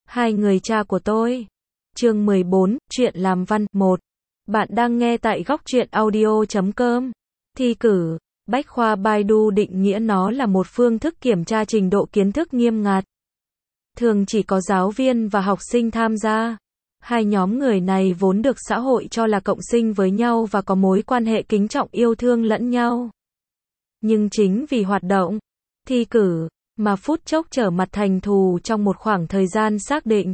Hai người cha của tôi. Chương 14, chuyện làm văn 1. Bạn đang nghe tại góc truyện audio.com. Thi cử, Bách khoa Baidu định nghĩa nó là một phương thức kiểm tra trình độ kiến thức nghiêm ngặt. Thường chỉ có giáo viên và học sinh tham gia. Hai nhóm người này vốn được xã hội cho là cộng sinh với nhau và có mối quan hệ kính trọng yêu thương lẫn nhau. Nhưng chính vì hoạt động, thi cử, mà phút chốc trở mặt thành thù trong một khoảng thời gian xác định.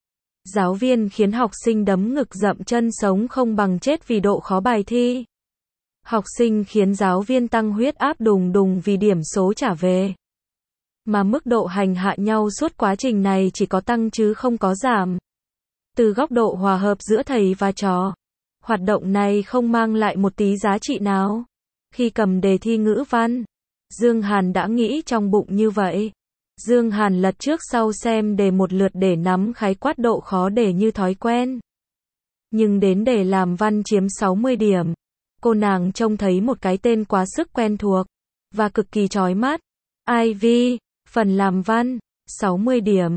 Giáo viên khiến học sinh đấm ngực dậm chân sống không bằng chết vì độ khó bài thi. Học sinh khiến giáo viên tăng huyết áp đùng đùng vì điểm số trả về. Mà mức độ hành hạ nhau suốt quá trình này chỉ có tăng chứ không có giảm. Từ góc độ hòa hợp giữa thầy và trò, hoạt động này không mang lại một tí giá trị nào. Khi cầm đề thi ngữ văn, Dương Hàn đã nghĩ trong bụng như vậy. Dương Hàn lật trước sau xem đề một lượt để nắm khái quát độ khó đề như thói quen. Nhưng đến đề làm văn chiếm 60 điểm, cô nàng trông thấy một cái tên quá sức quen thuộc và cực kỳ chói mắt. Ivy, phần làm văn, 60 điểm,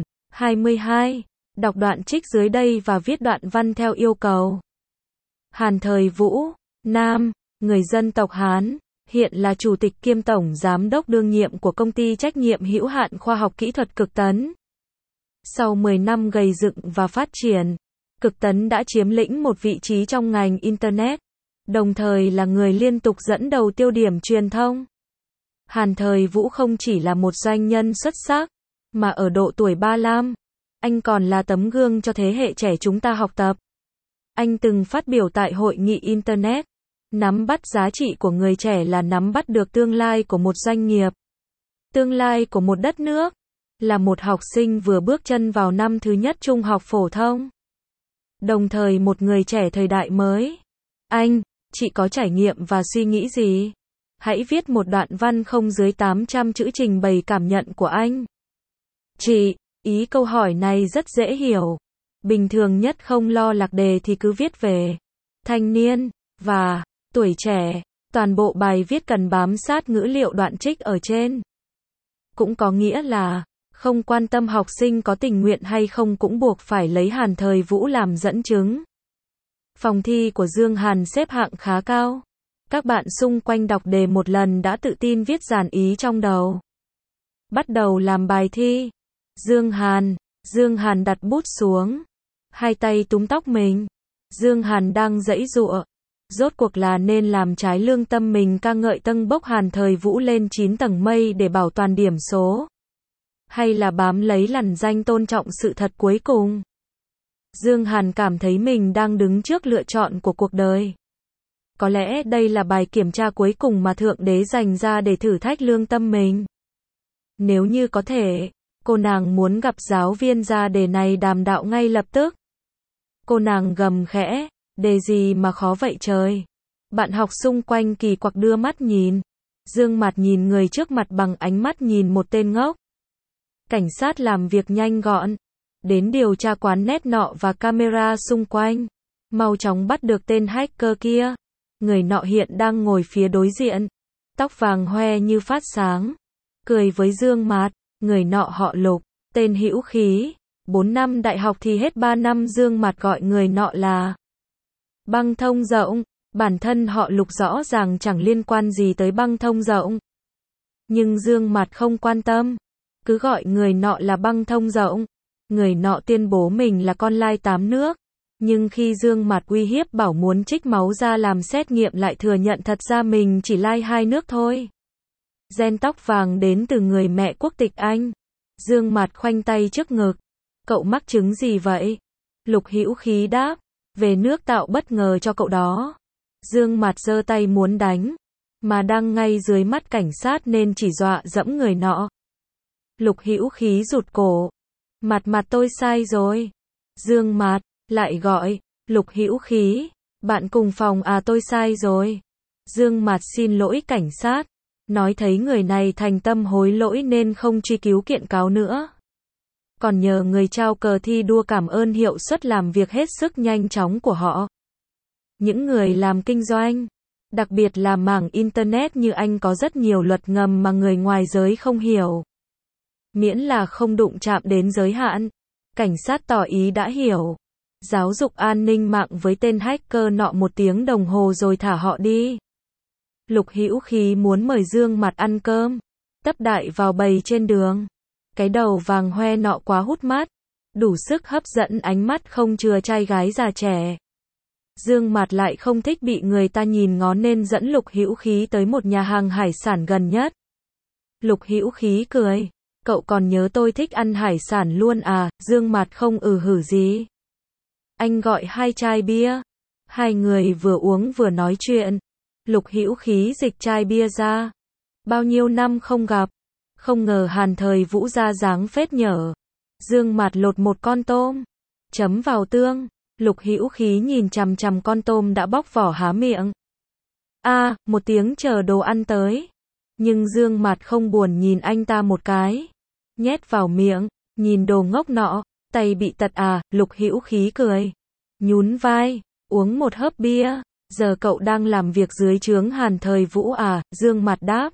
22. Đọc đoạn trích dưới đây và viết đoạn văn theo yêu cầu. Hàn Thời Vũ, nam, người dân tộc Hán, hiện là chủ tịch kiêm tổng giám đốc đương nhiệm của công ty trách nhiệm hữu hạn khoa học kỹ thuật Cực Tấn. Sau 10 năm gầy dựng và phát triển, Cực Tấn đã chiếm lĩnh một vị trí trong ngành Internet, đồng thời là người liên tục dẫn đầu tiêu điểm truyền thông. Hàn Thời Vũ không chỉ là một doanh nhân xuất sắc, mà ở độ tuổi 35, anh còn là tấm gương cho thế hệ trẻ chúng ta học tập. Anh từng phát biểu tại hội nghị Internet, nắm bắt giá trị của người trẻ là nắm bắt được tương lai của một doanh nghiệp, tương lai của một đất nước. Là một học sinh vừa bước chân vào năm thứ nhất trung học phổ thông, đồng thời một người trẻ thời đại mới. Anh, chị có trải nghiệm và suy nghĩ gì? Hãy viết một đoạn văn không dưới 800 chữ trình bày cảm nhận của anh. Chị, ý câu hỏi này rất dễ hiểu. Bình thường nhất không lo lạc đề thì cứ viết về thanh niên và tuổi trẻ. Toàn bộ bài viết cần bám sát ngữ liệu đoạn trích ở trên. Cũng có nghĩa là, không quan tâm học sinh có tình nguyện hay không cũng buộc phải lấy Hàn Thời Vũ làm dẫn chứng. Phòng thi của Dương Hàn xếp hạng khá cao. Các bạn xung quanh đọc đề một lần đã tự tin viết dàn ý trong đầu. Bắt đầu làm bài thi. Dương Hàn đặt bút xuống. Hai tay túm tóc mình. Dương Hàn đang giãy giụa. Rốt cuộc là nên làm trái lương tâm mình ca ngợi tâng bốc Hàn Thời Vũ lên 9 tầng mây để bảo toàn điểm số, hay là bám lấy lằn danh tôn trọng sự thật cuối cùng? Dương Hàn cảm thấy mình đang đứng trước lựa chọn của cuộc đời. Có lẽ đây là bài kiểm tra cuối cùng mà Thượng Đế dành ra để thử thách lương tâm mình. Nếu như có thể, cô nàng muốn gặp giáo viên ra đề này đàm đạo ngay lập tức. Cô nàng gầm khẽ, đề gì mà khó vậy trời? Bạn học xung quanh kỳ quặc đưa mắt nhìn. Dương mặt nhìn người trước mặt bằng ánh mắt nhìn một tên ngốc. Cảnh sát làm việc nhanh gọn, đến điều tra quán net nọ và camera xung quanh. Mau chóng bắt được tên hacker kia. Người nọ hiện đang ngồi phía đối diện, tóc vàng hoe như phát sáng, cười với Dương Mạt. Người nọ họ Lục, tên hữu khí, 4 năm đại học thì hết 3 năm. Dương Mạt gọi người nọ là Băng Thông Rộng. Bản thân họ Lục rõ ràng chẳng liên quan gì tới Băng Thông Rộng, nhưng Dương Mạt không quan tâm, cứ gọi người nọ là Băng Thông Rộng. Người nọ tuyên bố mình là con lai 8 nước, nhưng khi Dương Mạt uy hiếp bảo muốn trích máu ra làm xét nghiệm lại thừa nhận thật ra mình chỉ lai 2 nước thôi. Gen tóc vàng đến từ người mẹ quốc tịch Anh. Dương Mạt khoanh tay trước ngực. Cậu mắc chứng gì vậy? Lục hữu khí đáp. Về nước tạo bất ngờ cho cậu đó. Dương Mạt giơ tay muốn đánh, mà đang ngay dưới mắt cảnh sát nên chỉ dọa dẫm người nọ. Lục hữu khí rụt cổ. Mặt tôi sai rồi. Dương Mạt lại gọi. Lục hữu khí, bạn cùng phòng à, tôi sai rồi. Dương Mạt xin lỗi cảnh sát, nói thấy người này thành tâm hối lỗi nên không truy cứu kiện cáo nữa. Còn nhờ người trao cờ thi đua cảm ơn hiệu suất làm việc hết sức nhanh chóng của họ. Những người làm kinh doanh, đặc biệt là mảng Internet như anh có rất nhiều luật ngầm mà người ngoài giới không hiểu. Miễn là không đụng chạm đến giới hạn, Cảnh sát tỏ ý đã hiểu. Giáo dục an ninh mạng với tên hacker nọ 1 tiếng đồng hồ rồi thả họ đi. Lục Hữu Khí muốn mời Dương Mặt ăn cơm. Tấp đại vào bầy trên đường. Cái đầu vàng hoe nọ quá hút mắt. Đủ sức hấp dẫn ánh mắt không chừa trai gái già trẻ. Dương Mặt lại không thích bị người ta nhìn ngó nên dẫn Lục Hữu Khí tới một nhà hàng hải sản gần nhất. Lục Hữu Khí cười. Cậu còn nhớ tôi thích ăn hải sản luôn à? Dương Mặt không hử gì. Anh gọi 2 chai bia. Hai người vừa uống vừa nói chuyện. Lục Hữu Khí dịch chai bia ra. Bao nhiêu năm không gặp. Không ngờ Hàn Thời Vũ ra dáng phết nhở. Dương Mặt lột một con tôm. Chấm vào tương. Lục Hữu Khí nhìn chằm chằm con tôm đã bóc vỏ há miệng. Một tiếng chờ đồ ăn tới. Nhưng Dương Mặt không buồn nhìn anh ta một cái. Nhét vào miệng, nhìn đồ ngốc nọ, tay bị tật à? Lục Hữu Khí cười. Nhún vai, uống một hớp bia. Giờ cậu đang làm việc dưới trướng Hàn Thời Vũ à? Dương Mặt đáp.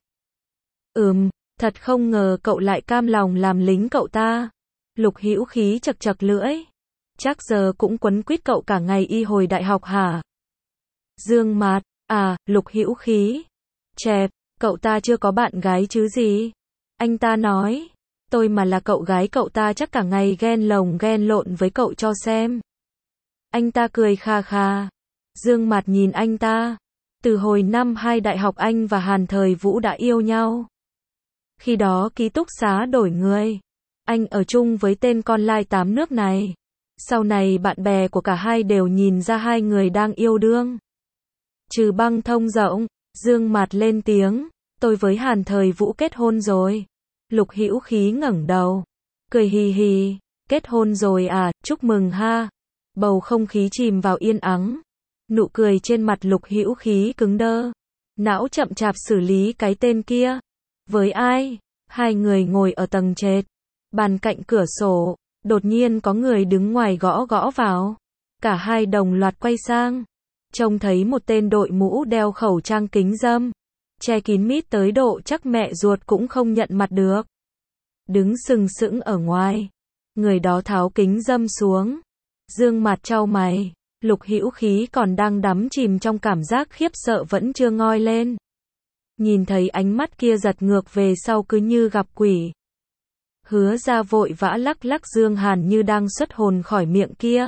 Thật không ngờ cậu lại cam lòng làm lính cậu ta. Lục Hữu Khí chật chật lưỡi. Chắc giờ cũng quấn quýt cậu cả ngày y hồi đại học hả? Dương Mặt, Lục Hữu Khí. Chẹp, cậu ta chưa có bạn gái chứ gì? Anh ta nói. Tôi mà là cậu gái cậu ta chắc cả ngày ghen lồng ghen lộn với cậu cho xem. Anh ta cười kha kha. Dương Mặt nhìn anh ta. Từ hồi năm 2 đại học anh và Hàn Thời Vũ đã yêu nhau. Khi đó ký túc xá đổi người. Anh ở chung với tên con lai 8 nước này. Sau này bạn bè của cả hai đều nhìn ra hai người đang yêu đương. Trừ băng thông rộng, Dương Mặt lên tiếng. Tôi với Hàn Thời Vũ kết hôn rồi. Lục Hữu Khí ngẩng đầu. Cười hì hì. Kết hôn rồi à? Chúc mừng ha. Bầu không khí chìm vào yên ắng. Nụ cười trên mặt Lục Hữu Khí cứng đơ. Não chậm chạp xử lý cái tên kia. Với ai? Hai người ngồi ở tầng trệt. Bàn cạnh cửa sổ. Đột nhiên có người đứng ngoài gõ gõ vào. Cả hai đồng loạt quay sang. Trông thấy một tên đội mũ đeo khẩu trang kính râm. Che kín mít tới độ chắc mẹ ruột cũng không nhận mặt được. Đứng sừng sững ở ngoài. Người đó tháo kính râm xuống. Dương Mặt chau mày. Lục Hữu Khí còn đang đắm chìm trong cảm giác khiếp sợ vẫn chưa ngoi lên. Nhìn thấy ánh mắt kia giật ngược về sau cứ như gặp quỷ. Hứa Ra vội vã lắc lắc Dương Hàn như đang xuất hồn khỏi miệng kia.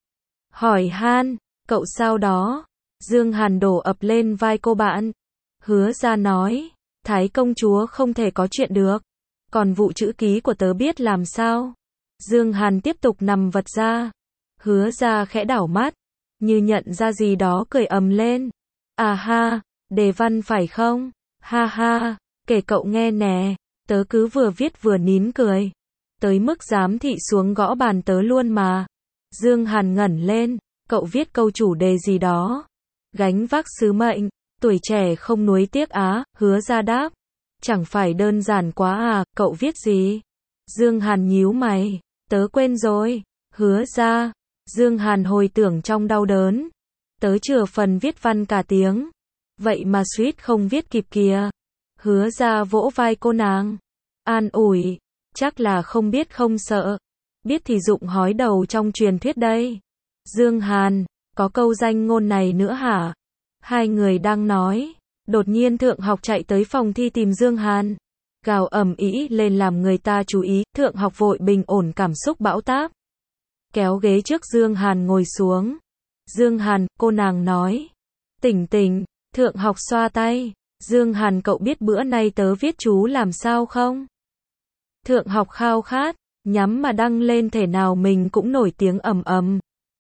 Hỏi han, cậu sao đó? Dương Hàn đổ ập lên vai cô bạn. Hứa Ra nói, Thái công chúa không thể có chuyện được. Còn vụ chữ ký của tớ biết làm sao? Dương Hàn tiếp tục nằm vật ra. Hứa Ra khẽ đảo mắt, như nhận ra gì đó cười ầm lên. À ha, đề văn phải không? Ha ha, kể cậu nghe nè. Tớ cứ vừa viết vừa nín cười. Tới mức giám thị xuống gõ bàn tớ luôn mà. Dương Hàn ngẩn lên. Cậu viết câu chủ đề gì đó? Gánh vác sứ mệnh. Tuổi trẻ không nuối tiếc á. Hứa Ra đáp. Chẳng phải đơn giản quá à? Cậu viết gì? Dương Hàn nhíu mày. Tớ quên rồi. Hứa Ra. Dương Hàn hồi tưởng trong đau đớn. Tớ chừa phần viết văn cả tiếng. Vậy mà suýt không viết kịp kìa. Hứa Ra vỗ vai cô nàng. An ủi. Chắc là không biết không sợ. Biết thì dụng hói đầu trong truyền thuyết đây. Dương Hàn. Có câu danh ngôn này nữa hả? Hai người đang nói. Đột nhiên Thượng Học chạy tới phòng thi tìm Dương Hàn. Gào ầm ĩ lên làm người ta chú ý. Thượng Học vội bình ổn cảm xúc bão táp. Kéo ghế trước Dương Hàn ngồi xuống. Dương Hàn, cô nàng nói. Tỉnh tỉnh. Thượng Học xoa tay. Dương Hàn, cậu biết bữa nay tớ viết chú làm sao không? Thượng Học khao khát. Nhắm mà đăng lên thể nào mình cũng nổi tiếng ầm ầm.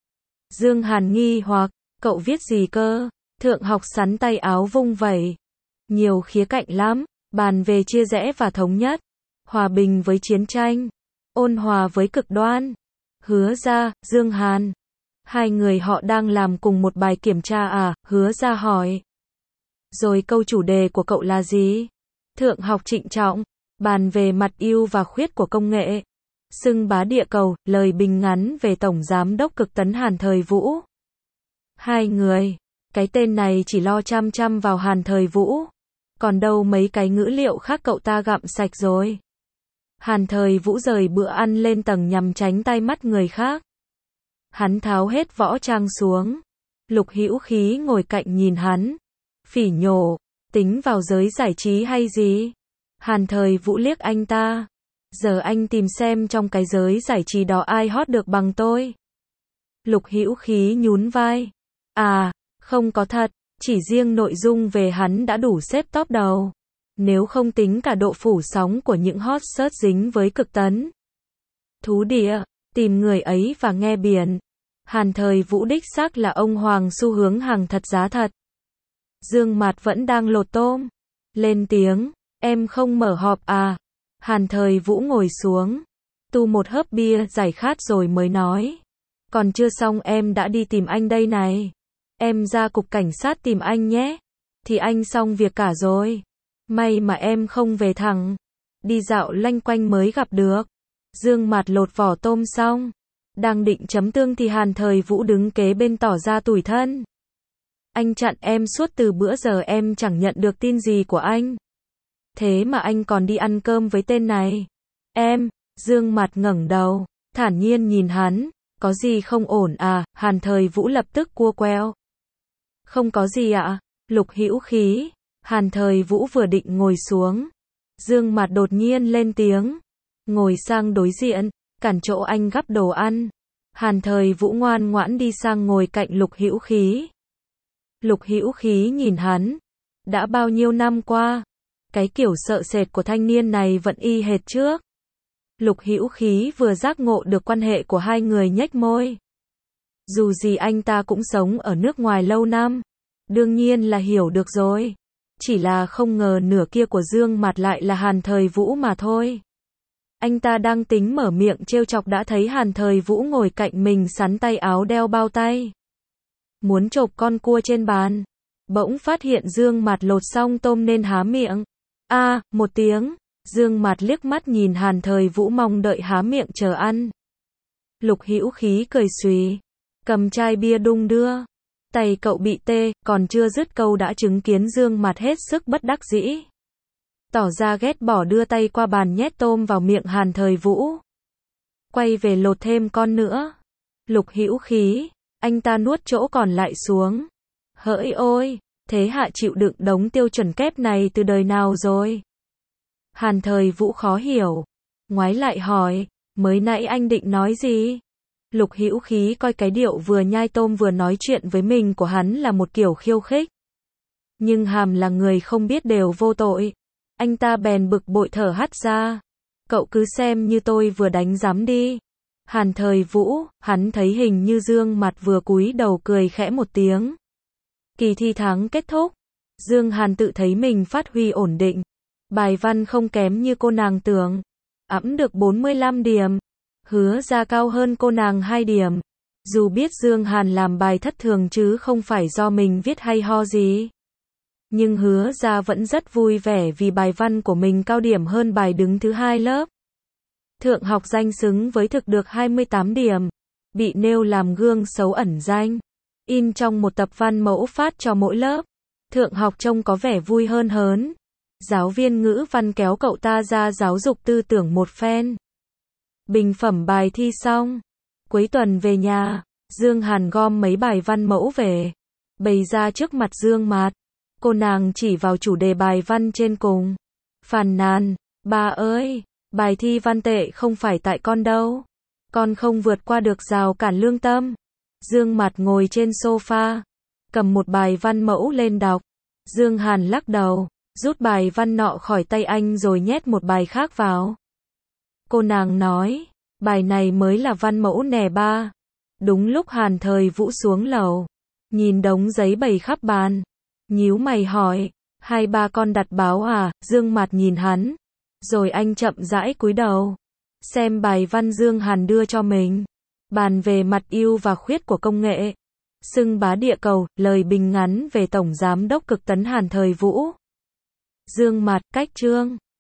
Dương Hàn nghi hoặc. Cậu viết gì cơ? Thượng Học sắn tay áo vung vẩy. Nhiều khía cạnh lắm. Bàn về chia rẽ và thống nhất. Hòa bình với chiến tranh. Ôn hòa với cực đoan. Hứa Ra, Dương Hàn. Hai người họ đang làm cùng một bài kiểm tra à? Hứa Ra hỏi. Rồi câu chủ đề của cậu là gì? Thượng Học trịnh trọng. Bàn về mặt ưu và khuyết của công nghệ. Xưng bá địa cầu, lời bình ngắn về Tổng Giám đốc Cực tấn Hàn Thời Vũ. Hai người. Cái tên này chỉ lo chăm chăm vào Hàn Thời Vũ. Còn đâu mấy cái ngữ liệu khác cậu ta gặm sạch rồi. Hàn Thời Vũ rời bữa ăn lên tầng nhằm tránh tai mắt người khác. Hắn tháo hết võ trang xuống. Lục Hữu Khí ngồi cạnh nhìn hắn. Phỉ nhổ, tính vào giới giải trí hay gì? Hàn Thời Vũ liếc anh ta. Giờ anh tìm xem trong cái giới giải trí đó ai hot được bằng tôi. Lục Hữu Khí nhún vai. À, không có thật, chỉ riêng nội dung về hắn đã đủ xếp top đầu. Nếu không tính cả độ phủ sóng của những hot search dính với cực tấn. Thú địa, tìm người ấy và nghe biển. Hàn Thời Vũ đích xác là ông hoàng xu hướng hàng thật giá thật. Dương Mạt vẫn đang lột tôm. Lên tiếng, em không mở họp à? Hàn Thời Vũ ngồi xuống. Tu một hớp bia giải khát rồi mới nói. Còn chưa xong em đã đi tìm anh đây này. Em ra cục cảnh sát tìm anh nhé. Thì anh xong việc cả rồi. May mà em không về thẳng. Đi dạo lanh quanh mới gặp được. Dương Mạt lột vỏ tôm xong. Đang định chấm tương thì Hàn Thời Vũ đứng kế bên tỏ ra tủi thân. Anh chặn em suốt từ bữa giờ em chẳng nhận được tin gì của anh. Thế mà anh còn đi ăn cơm với tên này. Em, Dương Mạt ngẩng đầu, thản nhiên nhìn hắn. Có gì không ổn à? Hàn Thời Vũ lập tức cua queo. Không có gì ạ. Lục Hữu Khí. Hàn Thời Vũ vừa định ngồi xuống. Dương Mạt đột nhiên lên tiếng. Ngồi sang đối diện, cản chỗ anh gắp đồ ăn. Hàn Thời Vũ ngoan ngoãn đi sang ngồi cạnh Lục Hữu Khí. Lục Hữu Khí nhìn hắn. Đã bao nhiêu năm qua, cái kiểu sợ sệt của thanh niên này vẫn y hệt trước. Lục Hữu Khí vừa giác ngộ được quan hệ của hai người nhếch môi. Dù gì anh ta cũng sống ở nước ngoài lâu năm. Đương nhiên là hiểu được rồi. Chỉ là không ngờ nửa kia của Dương Mạt lại là Hàn Thời Vũ mà thôi. Anh ta đang tính mở miệng trêu chọc đã thấy Hàn Thời Vũ ngồi cạnh mình sắn tay áo đeo bao tay. Muốn chộp con cua trên bàn. Bỗng phát hiện Dương Mạt lột xong tôm nên há miệng. A, một tiếng. Dương Mạt liếc mắt nhìn Hàn Thời Vũ mong đợi há miệng chờ ăn. Lục Hữu Khí cười xùy. Cầm chai bia đung đưa. Tay cậu bị tê, còn chưa dứt câu đã chứng kiến Dương Mạt hết sức bất đắc dĩ. Tỏ ra ghét bỏ đưa tay qua bàn nhét tôm vào miệng Hàn Thời Vũ. Quay về lột thêm con nữa. Lục Hữu Khí. Anh ta nuốt chỗ còn lại xuống. Hỡi ôi, thế hạ chịu đựng đống tiêu chuẩn kép này từ đời nào rồi? Hàn Thời Vũ khó hiểu. Ngoái lại hỏi, mới nãy anh định nói gì? Lục Hữu Khí coi cái điệu vừa nhai tôm vừa nói chuyện với mình của hắn là một kiểu khiêu khích. Nhưng Hàm là người không biết đều vô tội. Anh ta bèn bực bội thở hắt ra. Cậu cứ xem như tôi vừa đánh giám đi. Hàn Thời Vũ, hắn thấy hình như Dương Mạt vừa cúi đầu cười khẽ một tiếng. Kỳ thi tháng kết thúc. Dương Hàn tự thấy mình phát huy ổn định. Bài văn không kém như cô nàng tưởng. Ẵm được 45 điểm. Hứa Ra cao hơn cô nàng 2 điểm. Dù biết Dương Hàn làm bài thất thường chứ không phải do mình viết hay ho gì. Nhưng Hứa Ra vẫn rất vui vẻ vì bài văn của mình cao điểm hơn bài đứng thứ 2 lớp. Thượng học danh xứng với thực được 28 điểm. Bị nêu làm gương xấu ẩn danh. In trong một tập văn mẫu phát cho mỗi lớp. Thượng học trông có vẻ vui hơn hớn. Giáo viên ngữ văn kéo cậu ta ra giáo dục tư tưởng một phen. Bình phẩm bài thi xong. Cuối tuần về nhà, Dương Hàn gom mấy bài văn mẫu về. Bày ra trước mặt Dương Mạt. Cô nàng chỉ vào chủ đề bài văn trên cùng. Phàn nàn, bà ơi, bài thi văn tệ không phải tại con đâu. Con không vượt qua được rào cản lương tâm. Dương Mạt ngồi trên sofa, cầm một bài văn mẫu lên đọc. Dương Hàn lắc đầu, rút bài văn nọ khỏi tay anh rồi nhét một bài khác vào. Cô nàng nói, bài này mới là văn mẫu nè ba. Đúng lúc Hàn Thời Vũ xuống lầu, nhìn đống giấy bày khắp bàn, nhíu mày hỏi, 2-3 con đặt báo à? Dương Mạt nhìn hắn, rồi anh chậm rãi cúi đầu, xem bài văn Dương Hàn đưa cho mình. Bàn về mặt ưu và khuyết của công nghệ, xưng bá địa cầu, lời bình ngắn về Tổng Giám đốc Cực tấn Hàn Thời Vũ. Dương Mạt, cách chương